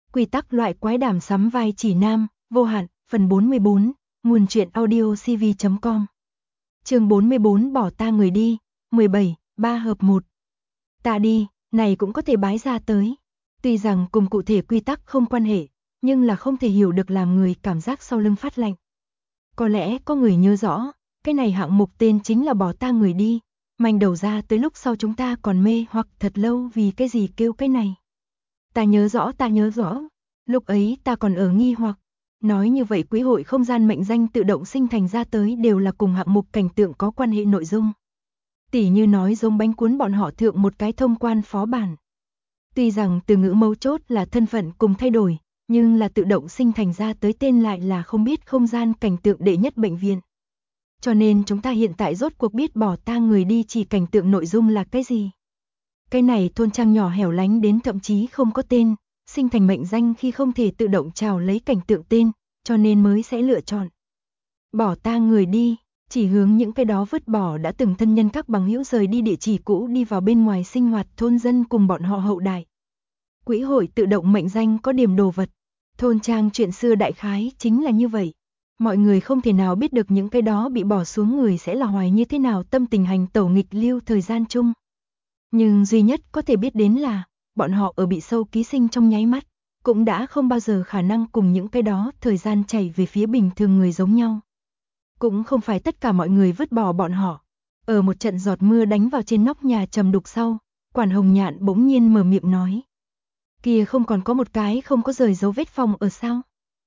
Quy tắc loại quái đàm sắm vai chỉ nam, vô hạn, phần 44, nguồn truyện audio cv.com. Chương 44 bỏ ta người đi, 17, 3 hợp 1. Ta đi, này cũng có thể bái ra tới. Tuy rằng cùng cụ thể quy tắc không quan hệ, nhưng là không thể hiểu được làm người cảm giác sau lưng phát lạnh. Có lẽ có người nhớ rõ, cái này hạng mục tên chính là bỏ ta người đi, manh đầu ra tới lúc sau chúng ta còn mê hoặc thật lâu vì cái gì kêu cái này. Ta nhớ rõ, lúc ấy ta còn ở nghi hoặc, nói như vậy quỹ hội không gian mệnh danh tự động sinh thành ra tới đều là cùng hạng mục cảnh tượng có quan hệ nội dung. Tỉ như nói giống bánh cuốn bọn họ thượng một cái thông quan phó bản. Tuy rằng từ ngữ mấu chốt là thân phận cùng thay đổi, nhưng là tự động sinh thành ra tới tên lại là không biết không gian cảnh tượng đệ nhất bệnh viện. Cho nên chúng ta hiện tại rốt cuộc biết bỏ ta người đi chỉ cảnh tượng nội dung là cái gì. Cái này thôn trang nhỏ hẻo lánh đến thậm chí không có tên, sinh thành mệnh danh khi không thể tự động chào lấy cảnh tượng tên, cho nên mới sẽ lựa chọn bỏ ta người đi, chỉ hướng những cái đó vứt bỏ đã từng thân nhân các bằng hữu rời đi địa chỉ cũ đi vào bên ngoài sinh hoạt thôn dân cùng bọn họ hậu đại. Quỹ hội tự động mệnh danh có điểm đồ vật, thôn trang chuyện xưa đại khái chính là như vậy. Mọi người không thể nào biết được những cái đó bị bỏ xuống người sẽ là hoài như thế nào tâm tình hành tẩu nghịch lưu thời gian chung. Nhưng duy nhất có thể biết đến là, bọn họ ở bị sâu ký sinh trong nháy mắt, cũng đã không bao giờ khả năng cùng những cái đó thời gian chảy về phía bình thường người giống nhau. Cũng không phải tất cả mọi người vứt bỏ bọn họ. Ở một trận giọt mưa đánh vào trên nóc nhà trầm đục sau, quản Hồng Nhạn bỗng nhiên mở miệng nói. Kia không còn có một cái không có rời dấu vết phòng ở sao?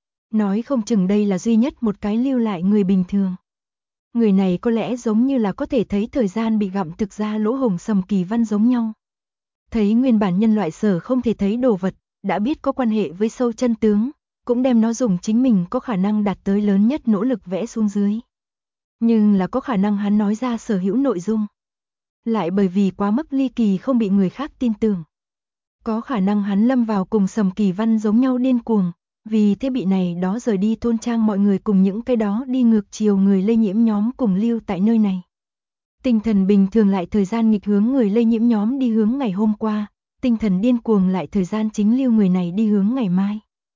Nói không chừng đây là duy nhất một cái lưu lại người bình thường. Người này có lẽ giống như là có thể thấy thời gian bị gặm thực ra lỗ hổng Sầm Kỳ Văn giống nhau. Thấy nguyên bản nhân loại sở không thể thấy đồ vật, đã biết có quan hệ với sâu chân tướng, cũng đem nó dùng chính mình có khả năng đạt tới lớn nhất nỗ lực vẽ xuống dưới. Nhưng là có khả năng hắn nói ra sở hữu nội dung. Lại bởi vì quá mức ly kỳ không bị người khác tin tưởng. Có khả năng hắn lâm vào cùng Sầm Kỳ Văn giống nhau điên cuồng, vì thế bị này đó rời đi thôn trang mọi người cùng những cái đó đi ngược chiều người lây nhiễm nhóm cùng lưu tại nơi này. Tinh thần bình thường lại thời gian nghịch hướng người lây nhiễm nhóm đi hướng ngày hôm qua, tinh thần điên cuồng lại thời gian chính lưu người này đi hướng ngày mai.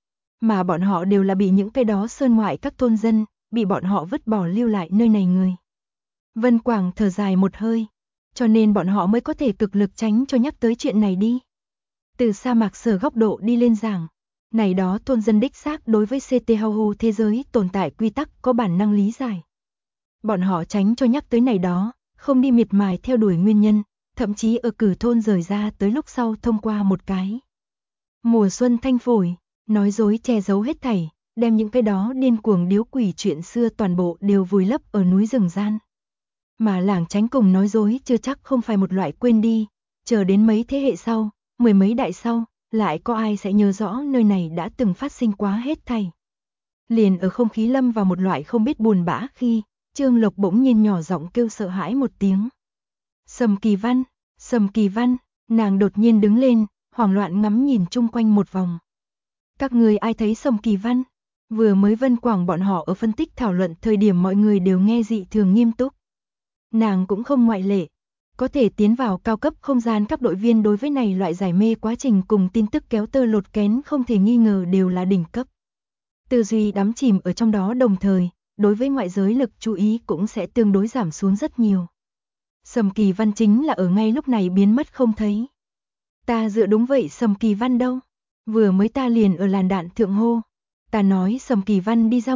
Mà bọn họ đều là bị những cái đó sơn ngoại các thôn dân, bị bọn họ vứt bỏ lưu lại nơi này người. Vân Quảng thở dài một hơi, cho nên bọn họ mới có thể cực lực tránh cho nhắc tới chuyện này đi. Từ sa mạc sở góc độ đi lên giảng, này đó thôn dân đích xác đối với CT Hau thế giới tồn tại quy tắc có bản năng lý giải. Bọn họ tránh cho nhắc tới này đó, không đi miệt mài theo đuổi nguyên nhân, thậm chí ở cử thôn rời ra tới lúc sau thông qua một cái mùa xuân thanh phổi, nói dối che giấu hết thảy, đem những cái đó điên cuồng điếu quỷ chuyện xưa toàn bộ đều vùi lấp ở núi rừng gian. Mà lảng tránh cùng nói dối chưa chắc không phải một loại quên đi, chờ đến mấy thế hệ sau, mười mấy đại sau, lại có ai sẽ nhớ rõ nơi này đã từng phát sinh quá hết thảy. Liền ở không khí lâm vào một loại không biết buồn bã khi, Trương Lộc bỗng nhiên nhỏ giọng kêu sợ hãi một tiếng. Sầm Kỳ Văn, nàng đột nhiên đứng lên, hoảng loạn ngắm nhìn chung quanh một vòng. Các người ai thấy Sầm Kỳ Văn? Vừa mới Vân Quảng bọn họ ở phân tích thảo luận thời điểm mọi người đều nghe dị thường nghiêm túc. Nàng cũng không ngoại lệ. Có thể tiến vào cao cấp không gian các đội viên đối với này loại giải mê quá trình cùng tin tức kéo tơ lột kén không thể nghi ngờ đều là đỉnh cấp. Tư duy đắm chìm ở trong đó đồng thời, đối với ngoại giới lực chú ý cũng sẽ tương đối giảm xuống rất nhiều. Sầm Kỳ Văn chính là ở ngay lúc này biến mất không thấy. Ta dựa đúng vậy Sầm Kỳ Văn đâu? Vừa mới ta liền ở làn đạn thượng hô. Ta nói Sầm Kỳ Văn đi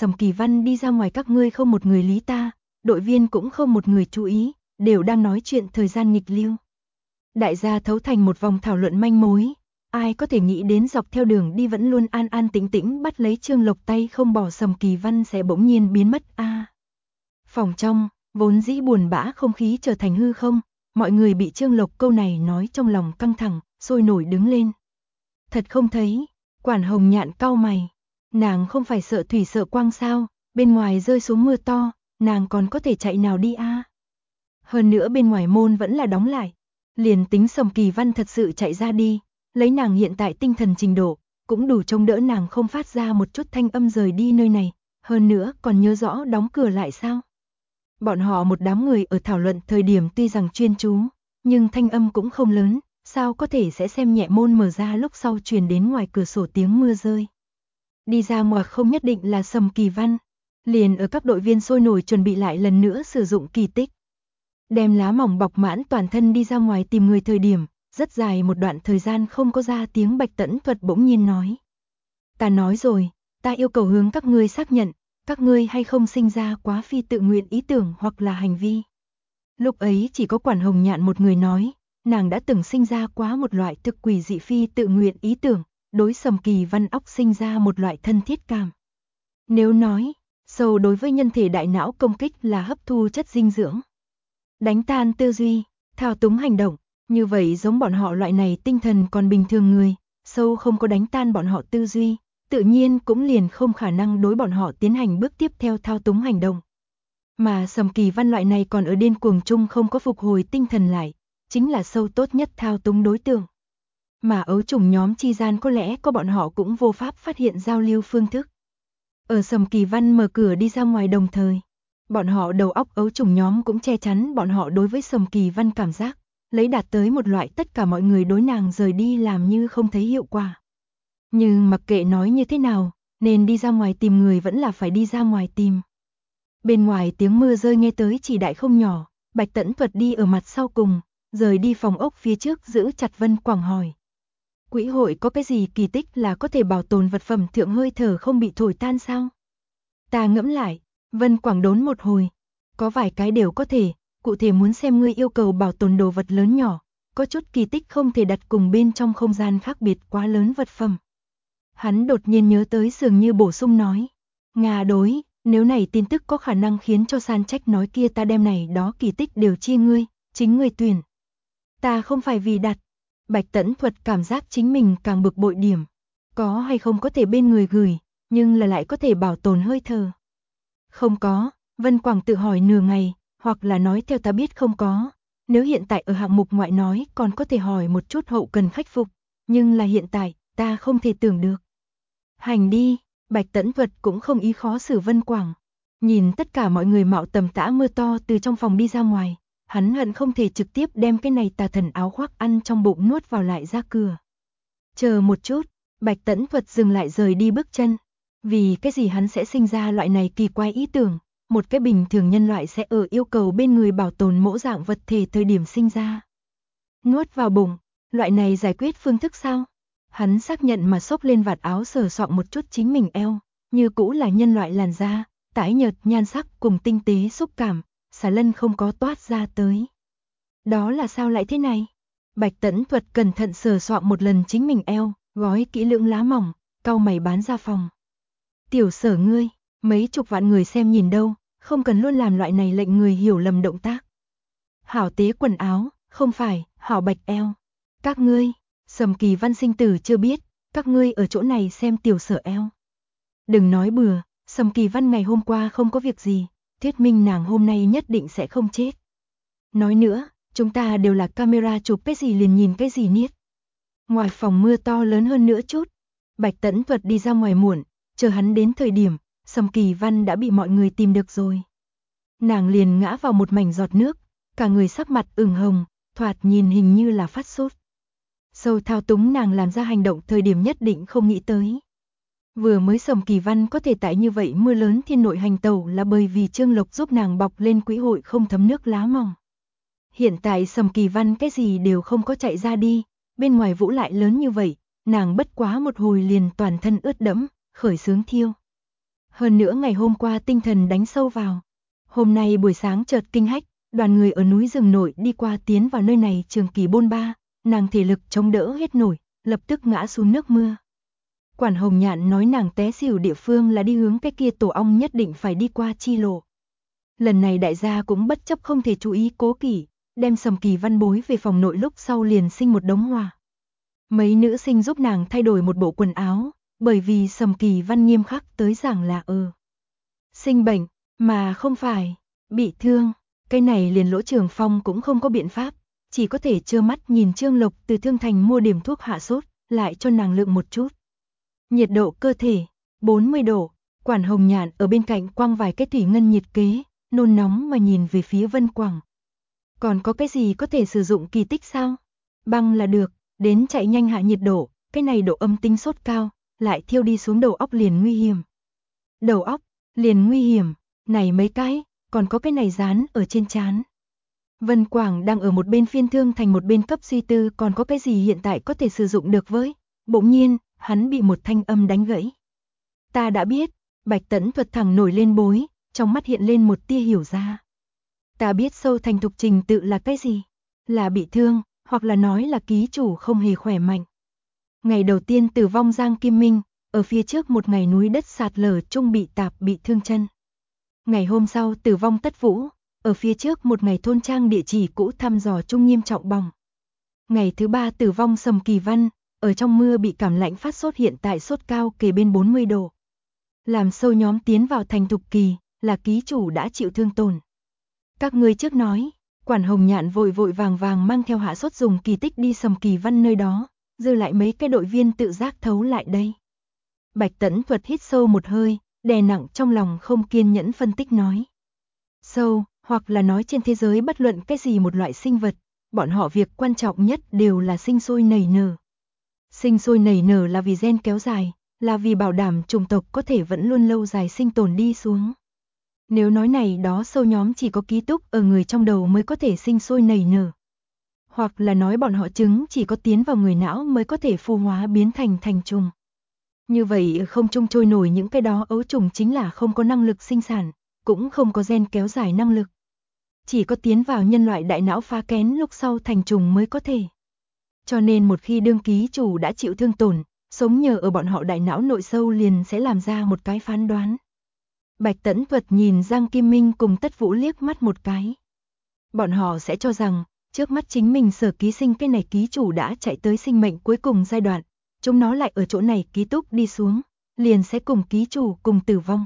ra ngoài các ngươi không một người lý ta, đội viên cũng không một người chú ý, đều đang nói chuyện thời gian nghịch lưu. Đại gia thấu thành một vòng thảo luận manh mối, ai có thể nghĩ đến dọc theo đường đi vẫn luôn an an tĩnh tĩnh bắt lấy Trương Lộc tay không bỏ Sầm Kỳ Văn sẽ bỗng nhiên biến mất a. Phòng trong, vốn dĩ buồn bã không khí trở thành hư không, mọi người bị Trương Lộc câu này nói trong lòng căng thẳng, sôi nổi đứng lên. Thật không thấy, quản Hồng Nhạn cau mày, nàng không phải sợ thủy sợ quang sao, bên ngoài rơi xuống mưa to, nàng còn có thể chạy nào đi a? Hơn nữa bên ngoài môn vẫn là đóng lại, liền tính Sầm Kỳ Văn thật sự chạy ra đi, lấy nàng hiện tại tinh thần trình độ, cũng đủ trông đỡ nàng không phát ra một chút thanh âm rời đi nơi này, hơn nữa còn nhớ rõ đóng cửa lại sao? Bọn họ một đám người ở thảo luận thời điểm tuy rằng chuyên chú, nhưng thanh âm cũng không lớn, sao có thể sẽ xem nhẹ môn mở ra lúc sau truyền đến ngoài cửa sổ tiếng mưa rơi. Đi ra ngoài không nhất định là Sầm Kỳ Văn, liền ở các đội viên sôi nổi chuẩn bị lại lần nữa sử dụng kỳ tích. Đem lá mỏng bọc mãn toàn thân đi ra ngoài tìm người thời điểm, rất dài một đoạn thời gian không có ra tiếng Bạch Tẫn Thuật bỗng nhiên nói. Ta nói rồi, ta yêu cầu hướng các ngươi xác nhận, các ngươi hay không sinh ra quá phi tự nguyện ý tưởng hoặc là hành vi. Lúc ấy chỉ có Quản Hồng Nhạn một người nói, nàng đã từng sinh ra quá một loại thực quỷ dị phi tự nguyện ý tưởng, đối Sầm Kỳ Văn óc sinh ra một loại thân thiết cảm. Nếu nói, sâu đối với nhân thể đại não công kích là hấp thu chất dinh dưỡng, đánh tan tư duy, thao túng hành động, như vậy giống bọn họ loại này tinh thần còn bình thường người, sâu không có đánh tan bọn họ tư duy, tự nhiên cũng liền không khả năng đối bọn họ tiến hành bước tiếp theo thao túng hành động. Mà Sầm Kỳ Văn loại này còn ở điên cuồng chung không có phục hồi tinh thần lại, chính là sâu tốt nhất thao túng đối tượng. Mà ấu trùng nhóm chi gian có lẽ có bọn họ cũng vô pháp phát hiện giao lưu phương thức. Ở Sầm Kỳ Văn mở cửa đi ra ngoài đồng thời, bọn họ đầu óc ấu trùng nhóm cũng che chắn bọn họ đối với Sầm Kỳ Văn cảm giác, lấy đạt tới một loại tất cả mọi người đối nàng rời đi làm như không thấy hiệu quả. Nhưng mặc kệ nói như thế nào, nên đi ra ngoài tìm người vẫn là phải đi ra ngoài tìm. Bên ngoài tiếng mưa rơi nghe tới chỉ đại không nhỏ, Bạch Tẫn Thuật đi ở mặt sau cùng, rời đi phòng ốc phía trước giữ chặt Vân Quảng hỏi. Quỹ hội có cái gì kỳ tích là có thể bảo tồn vật phẩm thượng hơi thở không bị thổi tan sao? Ta ngẫm lại, Vân Quảng đốn một hồi, có vài cái đều có thể, cụ thể muốn xem ngươi yêu cầu bảo tồn đồ vật lớn nhỏ, có chút kỳ tích không thể đặt cùng bên trong không gian khác biệt quá lớn vật phẩm. Hắn đột nhiên nhớ tới dường như bổ sung nói, Nga đối, nếu này tin tức có khả năng khiến cho San Trách nói kia ta đem này đó kỳ tích đều chia ngươi, chính ngươi tuyển. Ta không phải vì đặt, Bạch Tẫn Thuật cảm giác chính mình càng bực bội điểm, có hay không có thể bên người gửi, nhưng là lại có thể bảo tồn hơi thở. Không có, Vân Quảng tự hỏi nửa ngày, hoặc là nói theo ta biết không có, nếu hiện tại ở hạng mục ngoại nói còn có thể hỏi một chút hậu cần khắc phục, nhưng là hiện tại, ta không thể tưởng được. Hành đi, Bạch Tẫn Thuật cũng không ý khó xử Vân Quảng. Nhìn tất cả mọi người mạo tầm tã mưa to từ trong phòng đi ra ngoài, hắn hận không thể trực tiếp đem cái này tà thần áo khoác ăn trong bụng nuốt vào lại ra cửa. Chờ một chút, Bạch Tẫn Thuật dừng lại rời đi bước chân. Vì cái gì hắn sẽ sinh ra loại này kỳ quái ý tưởng, một cái bình thường nhân loại sẽ ở yêu cầu bên người bảo tồn mẫu dạng vật thể thời điểm sinh ra. Nuốt vào bụng, loại này giải quyết phương thức sao? Hắn xác nhận mà xốc lên vạt áo sờ soạng một chút chính mình eo, như cũ là nhân loại làn da, tái nhợt nhan sắc cùng tinh tế xúc cảm, xà lân không có toát ra tới. Đó là sao lại thế này? Bạch Tẫn Thuật cẩn thận sờ soạng một lần chính mình eo, gói kỹ lưỡng lá mỏng, cau mày bán ra phòng. Tiểu Sở ngươi, mấy chục vạn người xem nhìn đâu, không cần luôn làm loại này lệnh người hiểu lầm động tác. Hảo tế quần áo, không phải, hảo bạch eo. Các ngươi, Sầm Kỳ Văn sinh tử chưa biết, các ngươi ở chỗ này xem Tiểu Sở eo. Đừng nói bừa, Sầm Kỳ Văn ngày hôm qua không có việc gì, thuyết minh nàng hôm nay nhất định sẽ không chết. Nói nữa, chúng ta đều là camera chụp cái gì liền nhìn cái gì niết. Ngoài phòng mưa to lớn hơn nữa chút, Bạch Tẫn Thuật đi ra ngoài muộn, chờ hắn đến thời điểm, Sầm Kỳ Văn đã bị mọi người tìm được rồi. Nàng liền ngã vào một mảnh giọt nước, cả người sắc mặt ửng hồng, thoạt nhìn hình như là phát sốt. Sâu thao túng nàng làm ra hành động thời điểm nhất định không nghĩ tới. Vừa mới Sầm Kỳ Văn có thể tại như vậy mưa lớn thiên nội hành tẩu là bởi vì Trương Lộc giúp nàng bọc lên quỹ hội không thấm nước lá mỏng. Hiện tại Sầm Kỳ Văn cái gì đều không có chạy ra đi, bên ngoài vũ lại lớn như vậy, nàng bất quá một hồi liền toàn thân ướt đẫm, khởi sướng thiêu. Hơn nữa ngày hôm qua tinh thần đánh sâu vào. Hôm nay buổi sáng chợt kinh hách, đoàn người ở núi rừng nội đi qua tiến vào nơi này trường kỳ bôn ba, nàng thể lực chống đỡ hết nổi, lập tức ngã xuống nước mưa. Quản Hồng Nhạn nói nàng té xỉu địa phương là đi hướng cái kia tổ ong nhất định phải đi qua chi lộ. Lần này đại gia cũng bất chấp không thể chú ý cố kỵ, đem Sầm Kỳ Văn bối về phòng nội lúc sau liền sinh một đống hòa. Mấy nữ sinh giúp nàng thay đổi một bộ quần áo, bởi vì Sầm Kỳ Văn nghiêm khắc tới rằng là sinh bệnh, mà không phải bị thương, cái này liền Lỗ Trường Phong cũng không có biện pháp, chỉ có thể trơ mắt nhìn Trương Lộc từ Thương Thành mua điểm thuốc hạ sốt, lại cho nàng lượng một chút. Nhiệt độ cơ thể 40 độ, Quản Hồng Nhạn ở bên cạnh quăng vài cái thủy ngân nhiệt kế, nôn nóng mà nhìn về phía Vân Quảng. Còn có cái gì có thể sử dụng kỳ tích sao? Băng là được, đến chạy nhanh hạ nhiệt độ, cái này độ âm tính sốt cao, lại thiêu đi xuống đầu óc liền nguy hiểm. Đầu óc, liền nguy hiểm, này mấy cái, còn có cái này dán ở trên trán. Vân Quảng đang ở một bên phiên thương thành một bên cấp suy tư còn có cái gì hiện tại có thể sử dụng được với. Bỗng nhiên, hắn bị một thanh âm đánh gãy. Ta đã biết, Bạch Tẫn Thuật thẳng nổi lên bối, trong mắt hiện lên một tia hiểu ra. Ta biết sâu thành thục trình tự là cái gì? Là bị thương, hoặc là nói là ký chủ không hề khỏe mạnh. Ngày đầu tiên tử vong Giang Kim Minh, ở phía trước một ngày núi đất sạt lở chung bị tạp bị thương chân. Ngày hôm sau tử vong Tất Vũ, ở phía trước một ngày thôn trang địa chỉ cũ thăm dò chung nghiêm trọng bỏng. Ngày thứ ba tử vong Sầm Kỳ Văn, ở trong mưa bị cảm lạnh phát sốt hiện tại sốt cao kề bên 40 độ. Làm sâu nhóm tiến vào thành thục kỳ, là ký chủ đã chịu thương tổn. Các ngươi trước nói, Quản Hồng Nhạn vội vội vàng vàng mang theo hạ sốt dùng kỳ tích đi Sầm Kỳ Văn nơi đó, dư lại mấy cái đội viên tự giác thấu lại đây. Bạch Tẫn Thuật hít sâu một hơi, đè nặng trong lòng không kiên nhẫn phân tích nói. Sâu, hoặc là nói trên thế giới bất luận cái gì một loại sinh vật, bọn họ việc quan trọng nhất đều là sinh sôi nảy nở. Sinh sôi nảy nở là vì gen kéo dài, là vì bảo đảm chủng tộc có thể vẫn luôn lâu dài sinh tồn đi xuống. Nếu nói này đó sâu nhóm chỉ có ký túc ở người trong đầu mới có thể sinh sôi nảy nở. Hoặc là nói bọn họ trứng chỉ có tiến vào người não mới có thể phù hóa biến thành trùng. Như vậy không trung trôi nổi những cái đó ấu trùng chính là không có năng lực sinh sản, cũng không có gen kéo dài năng lực. Chỉ có tiến vào nhân loại đại não phá kén lúc sau thành trùng mới có thể. Cho nên một khi đương ký chủ đã chịu thương tổn, sống nhờ ở bọn họ đại não nội sâu liền sẽ làm ra một cái phán đoán. Bạch Tẫn Thuật nhìn Giang Kim Minh cùng Tất Vũ liếc mắt một cái. Bọn họ sẽ cho rằng, trước mắt chính mình sở ký sinh cái này ký chủ đã chạy tới sinh mệnh cuối cùng giai đoạn, chúng nó lại ở chỗ này ký túc đi xuống, liền sẽ cùng ký chủ cùng tử vong.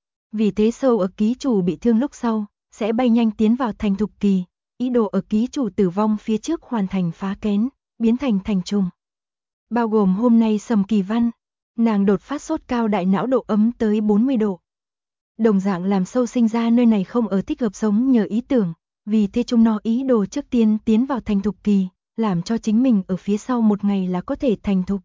Vì thế sâu ở ký chủ bị thương lúc sau, sẽ bay nhanh tiến vào thành thục kỳ, ý đồ ở ký chủ tử vong phía trước hoàn thành phá kén, biến thành trùng. Bao gồm hôm nay Sầm Kỳ Văn, nàng đột phát sốt cao đại não độ ấm tới 40 độ. Đồng dạng làm sâu sinh ra nơi này không ở thích hợp sống nhờ ý tưởng, vì thế chúng nó ý đồ trước tiên tiến vào thành thục kỳ, làm cho chính mình ở phía sau một ngày là có thể thành thục.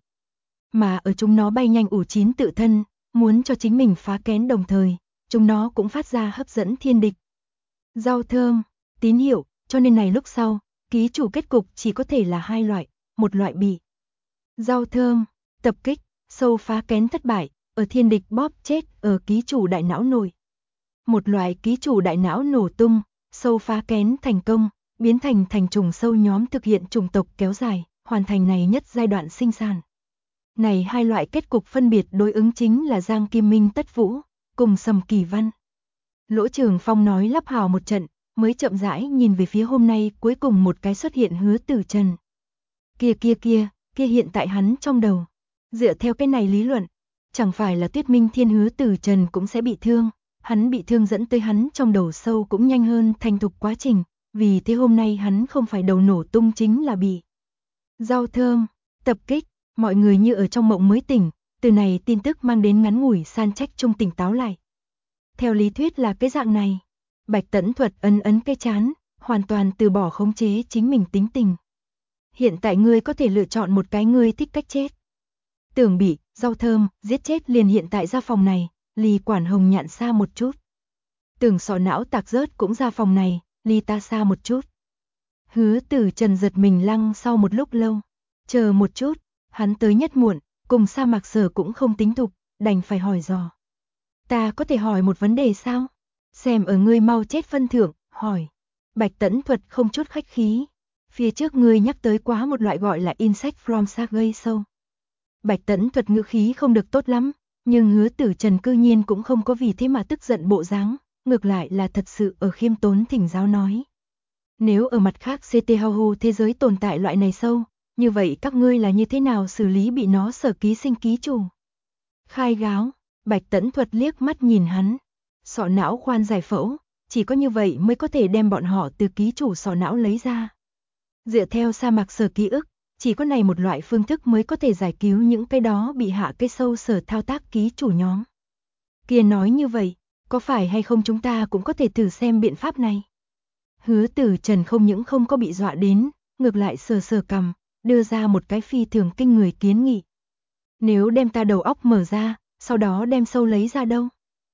Mà ở chúng nó bay nhanh ủ chín tự thân, muốn cho chính mình phá kén đồng thời, chúng nó cũng phát ra hấp dẫn thiên địch. Rau thơm, tín hiệu, cho nên này lúc sau, ký chủ kết cục chỉ có thể là hai loại, một loại bị rau thơm, tập kích, sâu phá kén thất bại, ở thiên địch bóp chết ở ký chủ đại não nổi. Một loại ký chủ đại não nổ tung, sâu phá kén thành công, biến thành trùng sâu nhóm thực hiện chủng tộc kéo dài, hoàn thành này nhất giai đoạn sinh sản. Này hai loại kết cục phân biệt đối ứng chính là Giang Kim Minh Tất Vũ, cùng Sầm Kỳ Văn. Lỗ Trường Phong nói lắp hào một trận, mới chậm rãi nhìn về phía hôm nay cuối cùng một cái xuất hiện Hứa Tử Trần. Kia hiện tại hắn trong đầu. Dựa theo cái này lý luận, chẳng phải là Tuyết Minh Thiên Hứa Tử Trần cũng sẽ bị thương, hắn bị thương dẫn tới hắn trong đầu sâu cũng nhanh hơn thành thục quá trình, vì thế hôm nay hắn không phải đầu nổ tung chính là bị rau thơm, tập kích, mọi người như ở trong mộng mới tỉnh, từ này tin tức mang đến ngắn ngủi san trách trung tỉnh táo lại. Theo lý thuyết là cái dạng này, Bạch Tẫn Thuật ấn cái chán, hoàn toàn từ bỏ khống chế chính mình tính tình. Hiện tại ngươi có thể lựa chọn một cái ngươi thích cách chết. Tưởng bị rau thơm giết chết liền hiện tại ra phòng này, ly Quản Hồng Nhạn xa một chút. Tưởng sọ não tạc rớt cũng ra phòng này, ly ta xa một chút. Hứa Tử Trần giật mình lăng sau một lúc lâu. Chờ một chút, hắn tới nhất muộn, cùng Sa Mạc Sở cũng không tính thục, đành phải hỏi dò. Ta có thể hỏi một vấn đề sao? Xem ở ngươi mau chết phân thưởng, hỏi. Bạch Tẫn Thuật không chút khách khí. Phía trước ngươi nhắc tới quá một loại gọi là insect from Sargay sâu. Bạch Tẫn Thuật ngữ khí không được tốt lắm, nhưng Hứa Tử Trần cư nhiên cũng không có vì thế mà tức giận bộ dáng, ngược lại là thật sự ở khiêm tốn thỉnh giáo nói. Nếu ở mặt khác CT Hau thế giới tồn tại loại này sâu, như vậy các ngươi là như thế nào xử lý bị nó sở ký sinh ký chủ? Khai gáo, Bạch Tẫn Thuật liếc mắt nhìn hắn. Sọ não khoan giải phẫu, chỉ có như vậy mới có thể đem bọn họ từ ký chủ sọ não lấy ra. Dựa theo Sa Mạc Sở ký ức, chỉ có này một loại phương thức mới có thể giải cứu những cái đó bị hạ cây sâu sở thao tác ký chủ nhóm. Kia nói như vậy, có phải hay không chúng ta cũng có thể thử xem biện pháp này? Hứa Tử Trần không những không có bị dọa đến, ngược lại sờ sờ cằm, đưa ra một cái phi thường kinh người kiến nghị. Nếu đem ta đầu óc mở ra, sau đó đem sâu lấy ra đâu?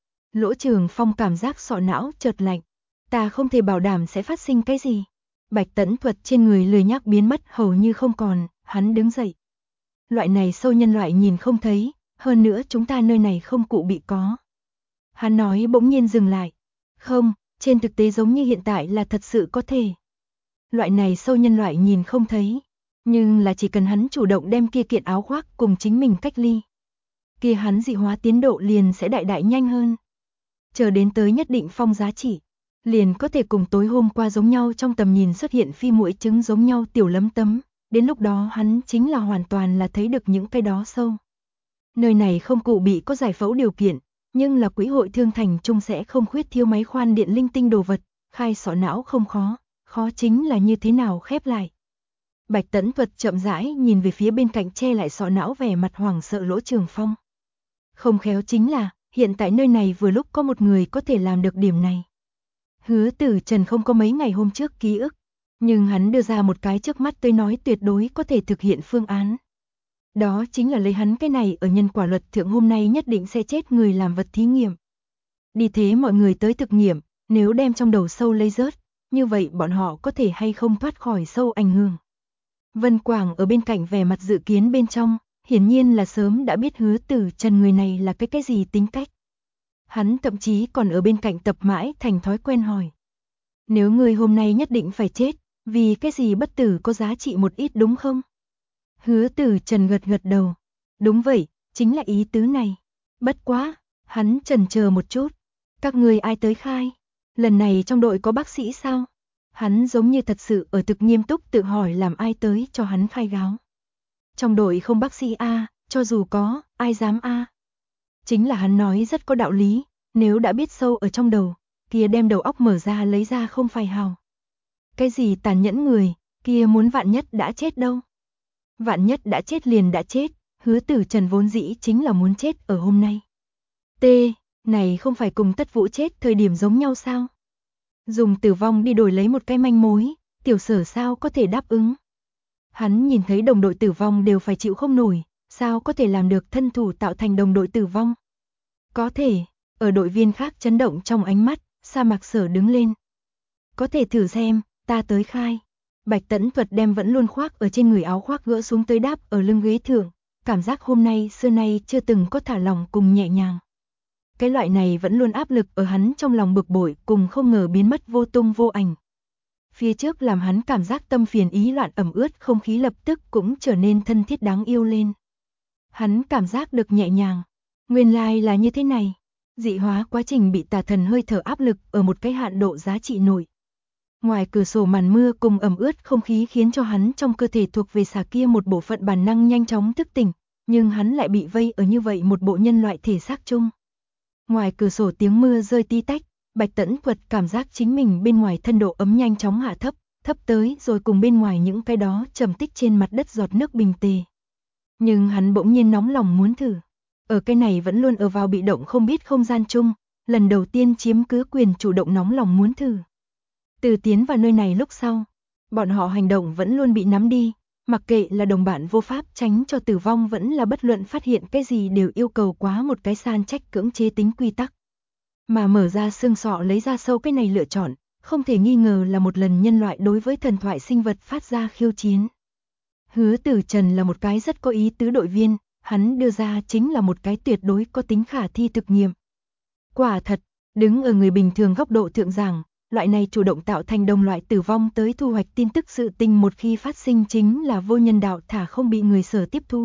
Lỗ Trường Phong cảm giác sọ não chợt lạnh, ta không thể bảo đảm sẽ phát sinh cái gì. Bạch Tẫn Thuật trên người lười nhác biến mất hầu như không còn, hắn đứng dậy. Loại này sâu nhân loại nhìn không thấy, hơn nữa chúng ta nơi này không cụ bị có. Hắn nói bỗng nhiên dừng lại. Không, trên thực tế giống như hiện tại là thật sự có thể. Loại này sâu nhân loại nhìn không thấy, nhưng là chỉ cần hắn chủ động đem kia kiện áo khoác cùng chính mình cách ly. Kia hắn dị hóa tiến độ liền sẽ đại đại nhanh hơn. Chờ đến tới nhất định phong giá trị, liền có thể cùng tối hôm qua giống nhau trong tầm nhìn xuất hiện phi muỗi trứng giống nhau tiểu lấm tấm, đến lúc đó hắn chính là hoàn toàn là thấy được những cái đó sâu. Nơi này không cụ bị có giải phẫu điều kiện, nhưng là quỹ hội thương thành chung sẽ không khuyết thiếu máy khoan điện linh tinh đồ vật, khai sọ não không khó, khó chính là như thế nào khép lại. Bạch Tẫn Thuật chậm rãi nhìn về phía bên cạnh che lại sọ não vẻ mặt hoảng sợ Lỗ Trường Phong. Không khéo chính là, hiện tại nơi này vừa lúc có một người có thể làm được điểm này. Hứa Tử Trần không có mấy ngày hôm trước ký ức, nhưng hắn đưa ra một cái trước mắt tôi nói tuyệt đối có thể thực hiện phương án. Đó chính là lấy hắn cái này ở nhân quả luật thượng hôm nay nhất định sẽ chết người làm vật thí nghiệm. Đi thế mọi người tới thực nghiệm, nếu đem trong đầu sâu lấy rớt, như vậy bọn họ có thể hay không thoát khỏi sâu ảnh hưởng. Vân Quảng ở bên cạnh vẻ mặt dự kiến bên trong, hiển nhiên là sớm đã biết Hứa Tử Trần người này là cái gì tính cách. Hắn thậm chí còn ở bên cạnh tập mãi thành thói quen hỏi. Nếu người hôm nay nhất định phải chết, vì cái gì bất tử có giá trị một ít đúng không? Hứa Tử Trần gật gật đầu. Đúng vậy, chính là ý tứ này. Bất quá, hắn chần chờ một chút. Các người ai tới khai? Lần này trong đội có bác sĩ sao? Hắn giống như thật sự ở thực nghiêm túc tự hỏi làm ai tới cho hắn khai gáo. Trong đội không bác sĩ A, cho dù có, ai dám A. Chính là hắn nói rất có đạo lý, nếu đã biết sâu ở trong đầu, kia đem đầu óc mở ra lấy ra không phải hào. Cái gì tàn nhẫn người, kia muốn vạn nhất đã chết đâu. Vạn nhất đã chết liền đã chết, Hứa Tử Trần vốn dĩ chính là muốn chết ở hôm nay. T, này không phải cùng Tất Vũ chết thời điểm giống nhau sao? Dùng tử vong đi đổi lấy một cái manh mối, Tiểu Sở sao có thể đáp ứng? Hắn nhìn thấy đồng đội tử vong đều phải chịu không nổi, sao có thể làm được thân thủ tạo thành đồng đội tử vong? Có thể, ở đội viên khác chấn động trong ánh mắt, Sa Mạc Sở đứng lên. Có thể thử xem, ta tới khai. Bạch Tẫn Thuật đem vẫn luôn khoác ở trên người áo khoác gỡ xuống tới đáp ở lưng ghế thượng, cảm giác hôm nay xưa nay chưa từng có thả lỏng cùng nhẹ nhàng. Cái loại này vẫn luôn áp lực ở hắn trong lòng bực bội cùng không ngờ biến mất vô tung vô ảnh. Phía trước làm hắn cảm giác tâm phiền ý loạn ẩm ướt không khí lập tức cũng trở nên thân thiết đáng yêu lên. Hắn cảm giác được nhẹ nhàng. Nguyên lai là như thế này. Dị hóa quá trình bị tà thần hơi thở áp lực ở một cái hạn độ giá trị nổi. Ngoài cửa sổ màn mưa cùng ẩm ướt không khí khiến cho hắn trong cơ thể thuộc về xà kia một bộ phận bản năng nhanh chóng thức tỉnh, nhưng hắn lại bị vây ở như vậy một bộ nhân loại thể xác chung. Ngoài cửa sổ tiếng mưa rơi tí tách, Bạch Tẫn Thuật cảm giác chính mình bên ngoài thân độ ấm nhanh chóng hạ thấp, thấp tới rồi cùng bên ngoài những cái đó trầm tích trên mặt đất giọt nước bình tề. Nhưng hắn bỗng nhiên nóng lòng muốn thử. Ở cái này vẫn luôn ở vào bị động không biết không gian chung, lần đầu tiên chiếm cứ quyền chủ động nóng lòng muốn thử. Từ tiến vào nơi này lúc sau, bọn họ hành động vẫn luôn bị nắm đi, mặc kệ là đồng bạn vô pháp tránh cho tử vong vẫn là bất luận phát hiện cái gì đều yêu cầu quá một cái san trách cưỡng chế tính quy tắc. Mà mở ra xương sọ lấy ra sâu cái này lựa chọn, không thể nghi ngờ là một lần nhân loại đối với thần thoại sinh vật phát ra khiêu chiến. Hứa Tử Trần là một cái rất có ý tứ đội viên, hắn đưa ra chính là một cái tuyệt đối có tính khả thi thực nghiệm. Quả thật, đứng ở người bình thường góc độ thượng giảng, loại này chủ động tạo thành đồng loại tử vong tới thu hoạch tin tức sự tình một khi phát sinh chính là vô nhân đạo thả không bị người sở tiếp thu.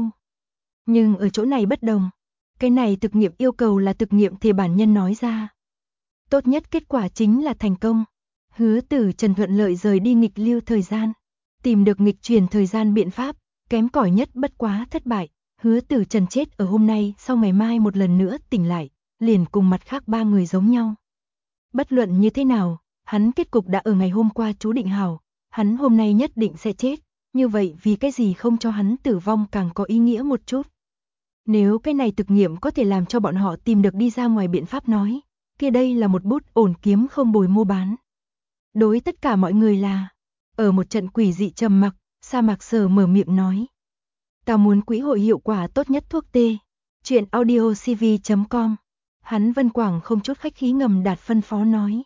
Nhưng ở chỗ này bất đồng, cái này thực nghiệm yêu cầu là thực nghiệm thể bản nhân nói ra. Tốt nhất kết quả chính là thành công. Hứa Tử Trần thuận lợi rời đi nghịch lưu thời gian, tìm được nghịch chuyển thời gian biện pháp, kém cỏi nhất bất quá thất bại. Hứa Tử Trần chết ở hôm nay sau ngày mai một lần nữa tỉnh lại, liền cùng mặt khác ba người giống nhau. Bất luận như thế nào, hắn kết cục đã ở ngày hôm qua chú định hảo, hắn hôm nay nhất định sẽ chết, như vậy vì cái gì không cho hắn tử vong càng có ý nghĩa một chút. Nếu cái này thực nghiệm có thể làm cho bọn họ tìm được đi ra ngoài biện pháp nói, kia đây là một bút ổn kiếm không bồi mua bán. Đối tất cả mọi người là Ở một trận quỷ dị trầm mặc, Sa Mạc Sở mở miệng nói. Ta muốn quỹ hội hiệu quả tốt nhất thuốc tê. Chuyện audiocv.com. Hắn Vân Quảng không chút khách khí ngầm đạt phân phó nói.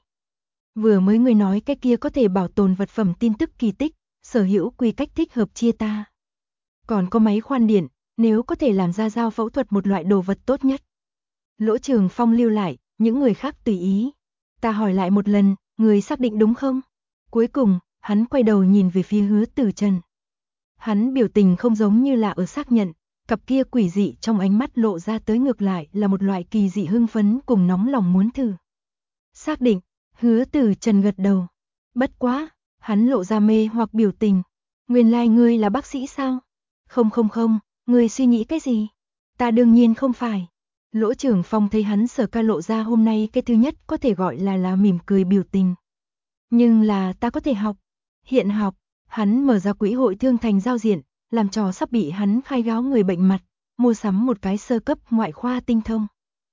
Vừa mới người nói cái kia có thể bảo tồn vật phẩm tin tức kỳ tích, sở hữu quy cách thích hợp chia ta. Còn có máy khoan điện, nếu có thể làm ra dao phẫu thuật một loại đồ vật tốt nhất. Lỗ Trường Phong lưu lại, những người khác tùy ý. Ta hỏi lại một lần, người xác định đúng không? Cuối cùng, hắn quay đầu nhìn về phía Hứa Tử Trần. Hắn biểu tình không giống như là ở xác nhận, cặp kia quỷ dị trong ánh mắt lộ ra tới ngược lại là một loại kỳ dị hưng phấn cùng nóng lòng muốn thử. Xác định, Hứa Tử Trần gật đầu. Bất quá, hắn lộ ra mê hoặc biểu tình. Nguyên lai ngươi là bác sĩ sao? Không, ngươi suy nghĩ cái gì? Ta đương nhiên không phải. Lỗ Trường Phong thấy hắn Sở ca lộ ra hôm nay cái thứ nhất có thể gọi là mỉm cười biểu tình. Nhưng là ta có thể học. Hiện học, hắn mở ra quỹ hội thương thành giao diện, làm trò sắp bị hắn khai gáo người bệnh mặt, mua sắm một cái sơ cấp ngoại khoa tinh thông.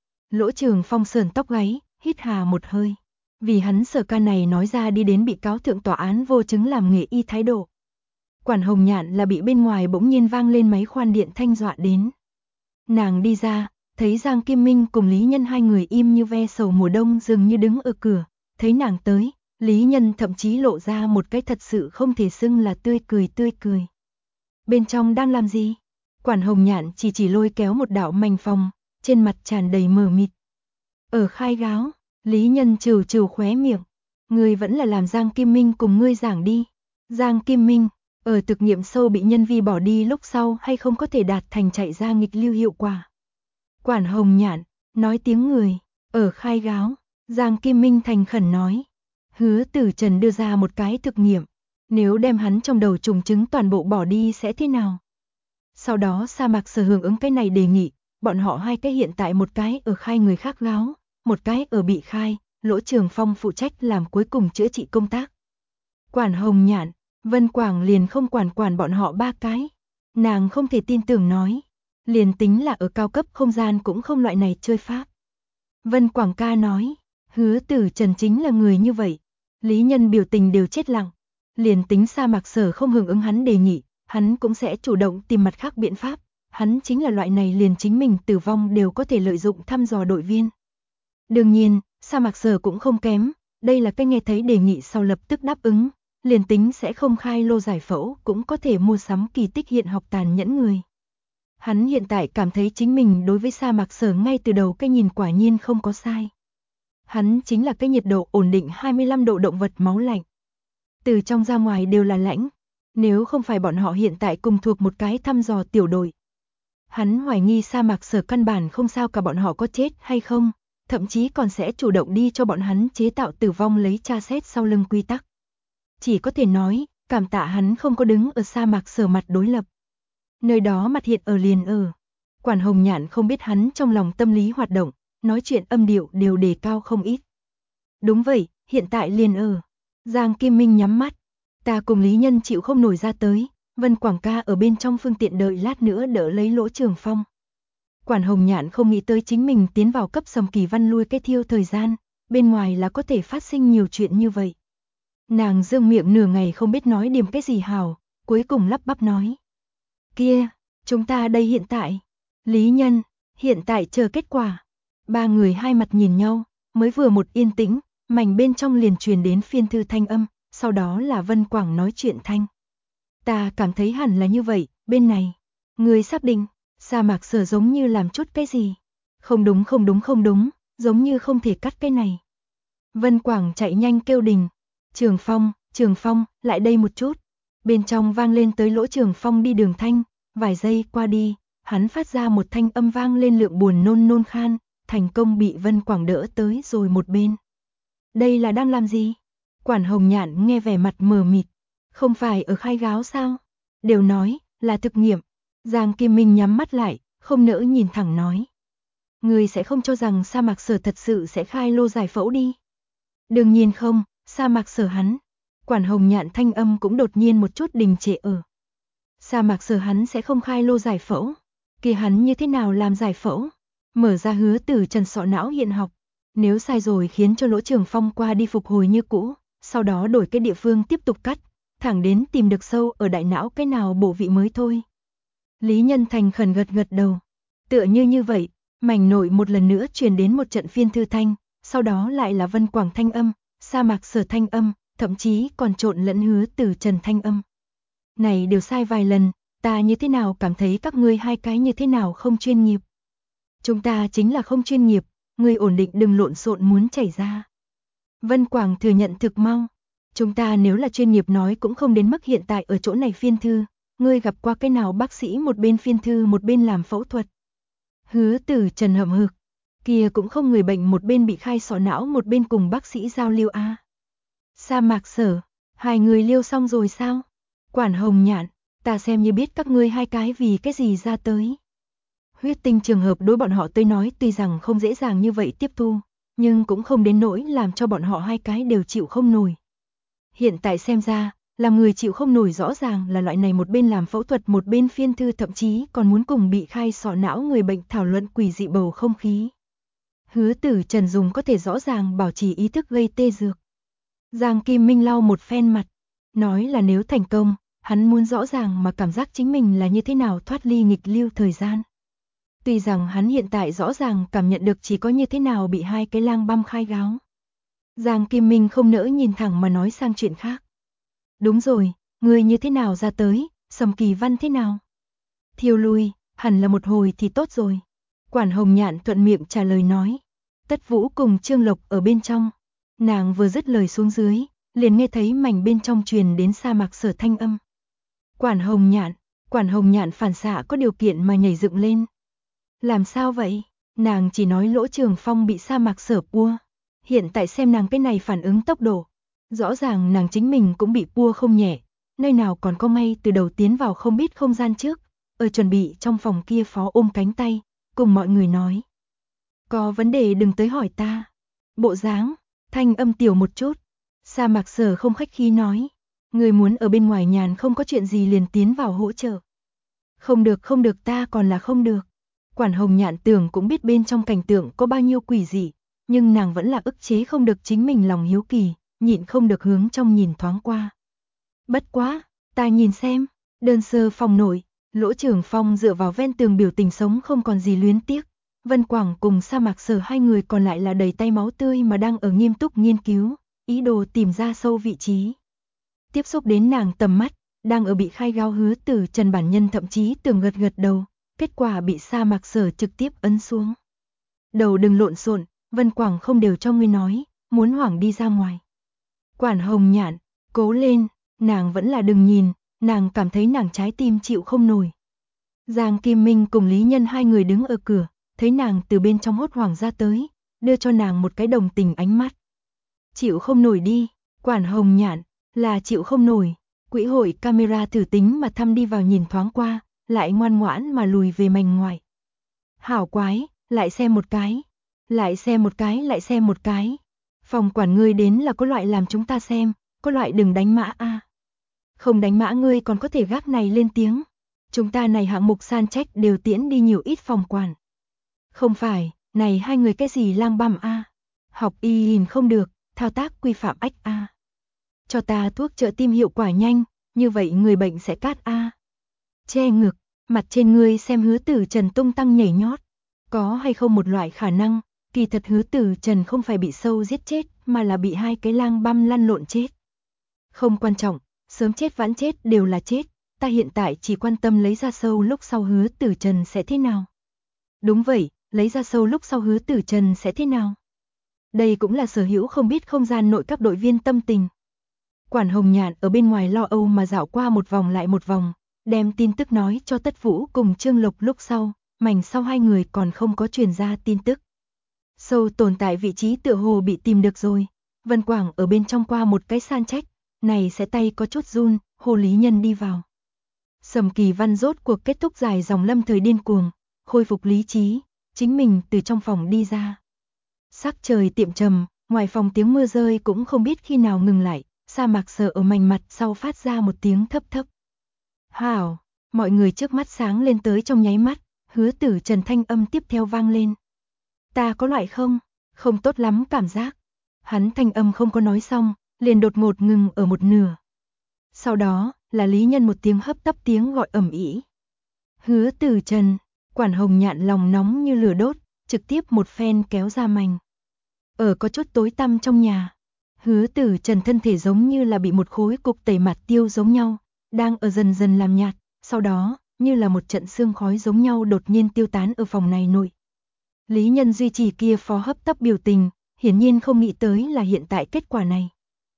Lỗ Trường Phong sờn tóc gáy, hít hà một hơi. Vì hắn Sở ca này nói ra đi đến bị cáo thượng tòa án vô chứng làm nghề y thái độ. Quản Hồng Nhạn là bị bên ngoài bỗng nhiên vang lên máy khoan điện thanh dọa đến. Nàng đi ra, thấy Giang Kim Minh cùng Lý Nhân hai người im như ve sầu mùa đông dường như đứng ở cửa, thấy nàng tới, Lý Nhân thậm chí lộ ra một cái thật sự không thể xưng là tươi cười. Bên trong đang làm gì? Quản Hồng Nhạn chỉ lôi kéo một đạo mảnh phòng, trên mặt tràn đầy mờ mịt. Ở khai gáo, Lý Nhân trừ khóe miệng, ngươi vẫn là làm Giang Kim Minh cùng ngươi giảng đi. Giang Kim Minh, ở thực nghiệm sâu bị nhân vi bỏ đi lúc sau hay không có thể đạt thành chạy ra nghịch lưu hiệu quả. Quản Hồng Nhạn, nói tiếng người, ở khai gáo, Giang Kim Minh thành khẩn nói. Hứa Tử Trần đưa ra một cái thực nghiệm, nếu đem hắn trong đầu trùng trứng toàn bộ bỏ đi sẽ thế nào? Sau đó Sa Mạc Sở hưởng ứng cái này đề nghị, bọn họ hai cái hiện tại một cái ở khai người khác gáo, một cái ở bị khai, Lỗ Trường Phong phụ trách làm cuối cùng chữa trị công tác. Quản Hồng Nhạn, Vân Quảng liền không quản bọn họ ba cái. Nàng không thể tin tưởng nói, liền tính là ở cao cấp không gian cũng không loại này chơi pháp. Vân Quảng ca nói, Hứa Tử Trần chính là người như vậy. Lý Nhân biểu tình đều chết lặng. Liền tính Sa Mạc Sở không hưởng ứng hắn đề nghị, hắn cũng sẽ chủ động tìm mặt khác biện pháp. Hắn chính là loại này liền chính mình tử vong đều có thể lợi dụng thăm dò đội viên. Đương nhiên, Sa Mạc Sở cũng không kém, đây là cái nghe thấy đề nghị sau lập tức đáp ứng, liền tính sẽ không khai lô giải phẫu cũng có thể mua sắm kỳ tích hiện học tàn nhẫn người. Hắn hiện tại cảm thấy chính mình đối với Sa Mạc Sở ngay từ đầu cái nhìn quả nhiên không có sai. Hắn chính là cái nhiệt độ ổn định 25 độ động vật máu lạnh. Từ trong ra ngoài đều là lãnh, nếu không phải bọn họ hiện tại cùng thuộc một cái thăm dò tiểu đội. Hắn hoài nghi Sa Mạc Sở căn bản không sao cả bọn họ có chết hay không, thậm chí còn sẽ chủ động đi cho bọn hắn chế tạo tử vong lấy tra xét sau lưng quy tắc. Chỉ có thể nói, cảm tạ hắn không có đứng ở Sa Mạc Sở mặt đối lập. Nơi đó mặt hiện ở liền ở. Quản Hồng Nhạn không biết hắn trong lòng tâm lý hoạt động, nói chuyện âm điệu đều đề cao không ít. Đúng vậy, hiện tại liền ở. Giang Kim Minh nhắm mắt. Ta cùng Lý Nhân chịu không nổi ra tới, Vân Quảng ca ở bên trong phương tiện đợi lát nữa đỡ lấy Lỗ Trường Phong. Quản Hồng Nhạn không nghĩ tới chính mình tiến vào cấp Sầm Kỳ Văn lui cái thiêu thời gian, bên ngoài là có thể phát sinh nhiều chuyện như vậy. Nàng dương miệng nửa ngày không biết nói điểm cái gì hào, cuối cùng lắp bắp nói. Kia, chúng ta đây hiện tại. Lý Nhân, hiện tại chờ kết quả. Ba người hai mặt nhìn nhau, mới vừa một yên tĩnh, mảnh bên trong liền truyền đến phiên thư thanh âm, sau đó là Vân Quảng nói chuyện thanh. Ta cảm thấy hẳn là như vậy, bên này. Người xác định, Sa Mạc Sở giống như làm chút cái gì. Không đúng, giống như không thể cắt cái này. Vân Quảng chạy nhanh kêu đình. Trường Phong, lại đây một chút. Bên trong vang lên tới Lỗ Trường Phong đi đường thanh, vài giây qua đi, hắn phát ra một thanh âm vang lên lượng buồn nôn khan, thành công bị Vân Quảng đỡ tới rồi một bên. Đây là đang làm gì? Quản Hồng Nhạn nghe vẻ mặt mờ mịt, không phải ở khai gáo sao? Đều nói, là thực nghiệm. Giang Kim Minh nhắm mắt lại, không nỡ nhìn thẳng nói. Người sẽ không cho rằng Sa Mạc Sở thật sự sẽ khai lô giải phẫu đi. Đương nhiên không, Sa Mạc Sở hắn. Quản Hồng Nhạn thanh âm cũng đột nhiên một chút đình trệ ở. Sa Mạc Sở hắn sẽ không khai lô giải phẫu. Kia hắn như thế nào làm giải phẫu? Mở ra Hứa Tử Trần sọ não hiện học. Nếu sai rồi khiến cho Lỗ Trường Phong qua đi phục hồi như cũ, sau đó đổi cái địa phương tiếp tục cắt, thẳng đến tìm được sâu ở đại não cái nào bộ vị mới thôi. Lý Nhân thành khẩn gật gật đầu. Tựa như vậy, mảnh nội một lần nữa truyền đến một trận phiên thư thanh, sau đó lại là Vân Quảng thanh âm, Sa Mạc Sở thanh âm, thậm chí còn trộn lẫn Hứa Tử Trần thanh âm. Này đều sai vài lần, ta như thế nào cảm thấy các ngươi hai cái như thế nào không chuyên nghiệp. Chúng ta chính là không chuyên nghiệp, ngươi ổn định đừng lộn xộn muốn chảy ra. Vân Quảng thừa nhận thực mau. Chúng ta nếu là chuyên nghiệp nói cũng không đến mức hiện tại ở chỗ này phiên thư, ngươi gặp qua cái nào bác sĩ một bên phiên thư một bên làm phẫu thuật. Hứa Tử Trần hậm hực, kia cũng không người bệnh một bên bị khai sọ não một bên cùng bác sĩ giao lưu a. Sa Mạc Sở, hai người liêu xong rồi sao? Quản Hồng Nhạn, ta xem như biết các ngươi hai cái vì cái gì ra tới. Huyết tinh trường hợp đối bọn họ tới nói tuy rằng không dễ dàng như vậy tiếp thu, nhưng cũng không đến nỗi làm cho bọn họ hai cái đều chịu không nổi. Hiện tại xem ra, làm người chịu không nổi rõ ràng là loại này một bên làm phẫu thuật một bên phiên thư thậm chí còn muốn cùng bị khai sọ não người bệnh thảo luận quỷ dị bầu không khí. Hứa Tử Trần dùng có thể rõ ràng bảo trì ý thức gây tê dược. Giang Kim Minh lau một phen mặt, nói là nếu thành công, hắn muốn rõ ràng mà cảm giác chính mình là như thế nào thoát ly nghịch lưu thời gian. Tuy rằng hắn hiện tại rõ ràng cảm nhận được chỉ có như thế nào bị hai cái lang băm khai gáo. Giang Kim Minh không nỡ nhìn thẳng mà nói sang chuyện khác. Đúng rồi, người như thế nào ra tới, Sầm Kỳ Văn thế nào? Thiêu lui, hẳn là một hồi thì tốt rồi. Quản Hồng Nhạn thuận miệng trả lời nói. Tất Vũ cùng Trương Lộc ở bên trong. Nàng vừa dứt lời xuống dưới, liền nghe thấy mảnh bên trong truyền đến Sa Mạc Sở thanh âm. Quản Hồng Nhạn phản xạ có điều kiện mà nhảy dựng lên. Làm sao vậy? Nàng chỉ nói Lỗ Trường Phong bị Sa Mạc Sở pua. Hiện tại xem nàng cái này phản ứng tốc độ. Rõ ràng nàng chính mình cũng bị pua không nhẹ. Nơi nào còn có may từ đầu tiến vào không biết không gian trước. Ở chuẩn bị trong phòng kia phó ôm cánh tay, cùng mọi người nói. Có vấn đề đừng tới hỏi ta. Bộ dáng, thanh âm tiểu một chút. Sa Mạc Sở không khách khí nói. Người muốn ở bên ngoài nhàn không có chuyện gì liền tiến vào hỗ trợ. Không được ta còn là không được. Quản Hồng Nhạn tưởng cũng biết bên trong cảnh tượng có bao nhiêu quỷ dị, nhưng nàng vẫn là ức chế không được chính mình lòng hiếu kỳ, nhịn không được hướng trong nhìn thoáng qua. Bất quá, ta nhìn xem, đơn sơ phòng nội, Lỗ Trường Phong dựa vào ven tường biểu tình sống không còn gì luyến tiếc. Vân Quảng cùng Sa Mạc Sở hai người còn lại là đầy tay máu tươi mà đang ở nghiêm túc nghiên cứu, ý đồ tìm ra sâu vị trí. Tiếp xúc đến nàng tầm mắt, đang ở bị khai gao Hứa Tử Trần bản nhân thậm chí tưởng gật gật đầu, kết quả bị Sa Mạc Sở trực tiếp ấn xuống. Đầu đừng lộn xộn, Vân Quảng không đều cho ngươi nói, muốn hoảng đi ra ngoài. Quản Hồng Nhạn, cố lên, nàng vẫn là đừng nhìn, nàng cảm thấy nàng trái tim chịu không nổi. Giang Kim Minh cùng Lý Nhân hai người đứng ở cửa, thấy nàng từ bên trong hốt hoảng ra tới, đưa cho nàng một cái đồng tình ánh mắt. Chịu không nổi đi, Quản Hồng Nhạn, là chịu không nổi. Quỹ hội camera thử tính mà thăm đi vào nhìn thoáng qua, lại ngoan ngoãn mà lùi về mảnh ngoài. Hảo quái, lại xem một cái, lại xem một cái, lại xem một cái. Phòng quản ngươi đến là có loại làm chúng ta xem, có loại đừng đánh mã a. Không đánh mã ngươi còn có thể gác này lên tiếng. Chúng ta này hạng mục san trách đều tiễn đi nhiều ít phòng quản. Không phải, này hai người cái gì lang băm a. Học y nhìn không được, thao tác quy phạm ách a. Cho ta thuốc trợ tim hiệu quả nhanh, như vậy người bệnh sẽ cát a. Che ngực, mặt trên ngươi xem Hứa Tử Trần tung tăng nhảy nhót. Có hay không một loại khả năng, kỳ thật Hứa Tử Trần không phải bị sâu giết chết, mà là bị hai cái lang băm lăn lộn chết. Không quan trọng, sớm chết vãn chết đều là chết, ta hiện tại chỉ quan tâm lấy ra sâu lúc sau Hứa Tử Trần sẽ thế nào. Đúng vậy, lấy ra sâu lúc sau Hứa Tử Trần sẽ thế nào. Đây cũng là sở hữu không biết không gian nội các đội viên tâm tình. Quản Hồng Nhạn ở bên ngoài lo âu mà dạo qua một vòng lại một vòng, đem tin tức nói cho Tất Vũ cùng Trương Lộc lúc sau, mảnh sau hai người còn không có truyền ra tin tức. Sâu tồn tại vị trí tựa hồ bị tìm được rồi, Vân Quảng ở bên trong qua một cái san trách, này sẽ tay có chút run, Hồ Lý Nhân đi vào. Sầm Kỳ Văn rốt cuộc kết thúc dài dòng lâm thời điên cuồng, khôi phục lý trí, chính mình từ trong phòng đi ra. Sắc trời tiệm trầm, ngoài phòng tiếng mưa rơi cũng không biết khi nào ngừng lại. Sa Mạc Sở ở mảnh mặt sau phát ra một tiếng thấp thấp. Hảo, mọi người trước mắt sáng lên tới trong nháy mắt, Hứa Tử Trần thanh âm tiếp theo vang lên. Ta có loại không tốt lắm cảm giác. Hắn thanh âm không có nói xong, liền đột ngột ngừng ở một nửa. Sau đó, là Lý Nhân một tiếng hấp tấp tiếng gọi ầm ĩ. Hứa Tử Trần, Quản Hồng Nhạn lòng nóng như lửa đốt, trực tiếp một phen kéo ra mành. Ở có chút tối tăm trong nhà, Hứa Tử Trần thân thể giống như là bị một khối cục tẩy mặt tiêu giống nhau, đang ở dần dần làm nhạt, sau đó, như là một trận sương khói giống nhau đột nhiên tiêu tán ở phòng này nội. Lý Nhân duy trì kia phó hấp tấp biểu tình, hiển nhiên không nghĩ tới là hiện tại kết quả này.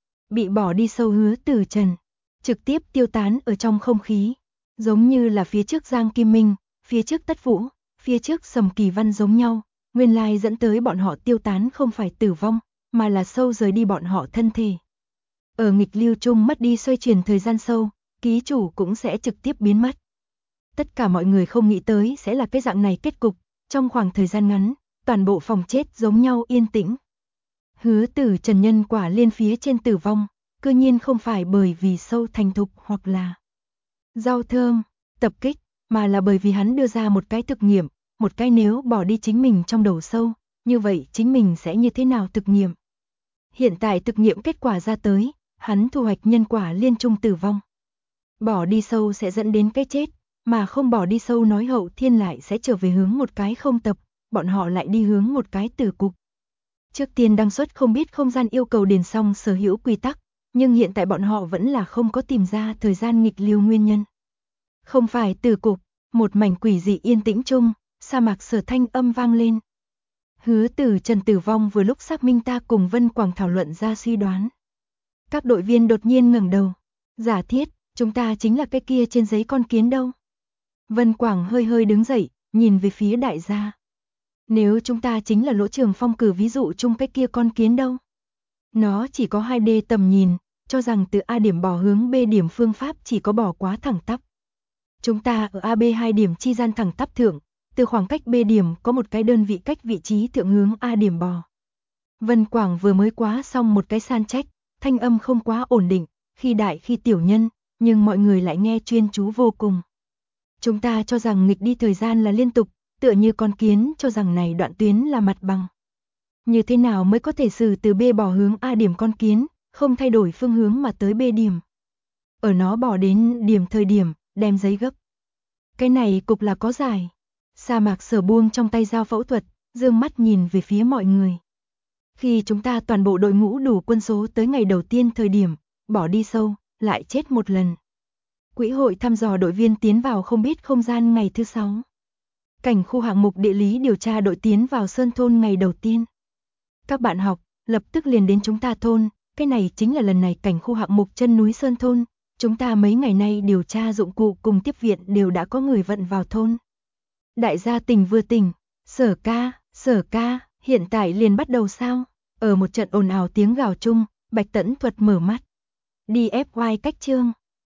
Bị bỏ đi sâu Hứa Tử Trần, trực tiếp tiêu tán ở trong không khí, giống như là phía trước Giang Kim Minh, phía trước Tất Vũ, phía trước Sầm Kỳ Văn giống nhau, nguyên lai dẫn tới bọn họ tiêu tán không phải tử vong, mà là sâu rời đi bọn họ thân thể. Ở nghịch lưu chung mất đi xoay chuyển thời gian sâu, ký chủ cũng sẽ trực tiếp biến mất. Tất cả mọi người không nghĩ tới sẽ là cái dạng này kết cục, trong khoảng thời gian ngắn, toàn bộ phòng chết giống nhau yên tĩnh. Hứa Tử Trần nhân quả liên phía trên tử vong, cư nhiên không phải bởi vì sâu thành thục hoặc là rau thơm, tập kích, mà là bởi vì hắn đưa ra một cái thực nghiệm, một cái nếu bỏ đi chính mình trong đầu sâu, như vậy chính mình sẽ như thế nào thực nghiệm. Hiện tại thực nghiệm kết quả ra tới, hắn thu hoạch nhân quả liên trung tử vong. Bỏ đi sâu sẽ dẫn đến cái chết, mà không bỏ đi sâu nói hậu thiên lại sẽ trở về hướng một cái không tập, bọn họ lại đi hướng một cái tử cục. Trước tiên đăng xuất không biết không gian yêu cầu điền xong sở hữu quy tắc, nhưng hiện tại bọn họ vẫn là không có tìm ra thời gian nghịch lưu nguyên nhân. Không phải tử cục, một mảnh quỷ dị yên tĩnh chung, sa mạc Sở thanh âm vang lên. Hứa Tử Trần tử vong vừa lúc xác minh ta cùng Vân Quảng thảo luận ra suy đoán. Các đội viên đột nhiên ngẩng đầu. Giả thiết, chúng ta chính là cái kia trên giấy con kiến đâu. Vân Quảng hơi hơi đứng dậy, nhìn về phía đại gia. Nếu chúng ta chính là Lỗ Trường Phong cử ví dụ chung cái kia con kiến đâu. Nó chỉ có 2D tầm nhìn, cho rằng từ A điểm bỏ hướng B điểm phương pháp chỉ có bỏ quá thẳng tắp. Chúng ta ở AB 2 điểm chi gian thẳng tắp thượng, từ khoảng cách B điểm có một cái đơn vị cách vị trí thượng hướng A điểm bò. Vân Quảng vừa mới quá xong một cái san trách, thanh âm không quá ổn định, khi đại khi tiểu nhân, nhưng mọi người lại nghe chuyên chú vô cùng. Chúng ta cho rằng nghịch đi thời gian là liên tục, tựa như con kiến cho rằng này đoạn tuyến là mặt bằng. Như thế nào mới có thể xử từ B bỏ hướng A điểm con kiến, không thay đổi phương hướng mà tới B điểm. Ở nó bỏ đến điểm thời điểm, đem giấy gấp. Cái này cục là có giải. Sa mạc Sở buông trong tay dao phẫu thuật, dương mắt nhìn về phía mọi người. Khi chúng ta toàn bộ đội ngũ đủ quân số tới ngày đầu tiên thời điểm, bỏ đi sâu, lại chết một lần. Quỹ hội thăm dò đội viên tiến vào không biết không gian ngày thứ 6. Cảnh khu hạng mục địa lý điều tra đội tiến vào Sơn Thôn ngày đầu tiên. Các bạn học, lập tức liền đến chúng ta thôn, cái này chính là lần này cảnh khu hạng mục chân núi Sơn Thôn. Chúng ta mấy ngày nay điều tra dụng cụ cùng tiếp viện đều đã có người vận vào thôn. Đại gia tỉnh vừa tỉnh, Sở ca, hiện tại liền bắt đầu sao? Ở một trận ồn ào tiếng gào chung, Bạch Tẫn Thuật mở mắt. Đi FY cách chương.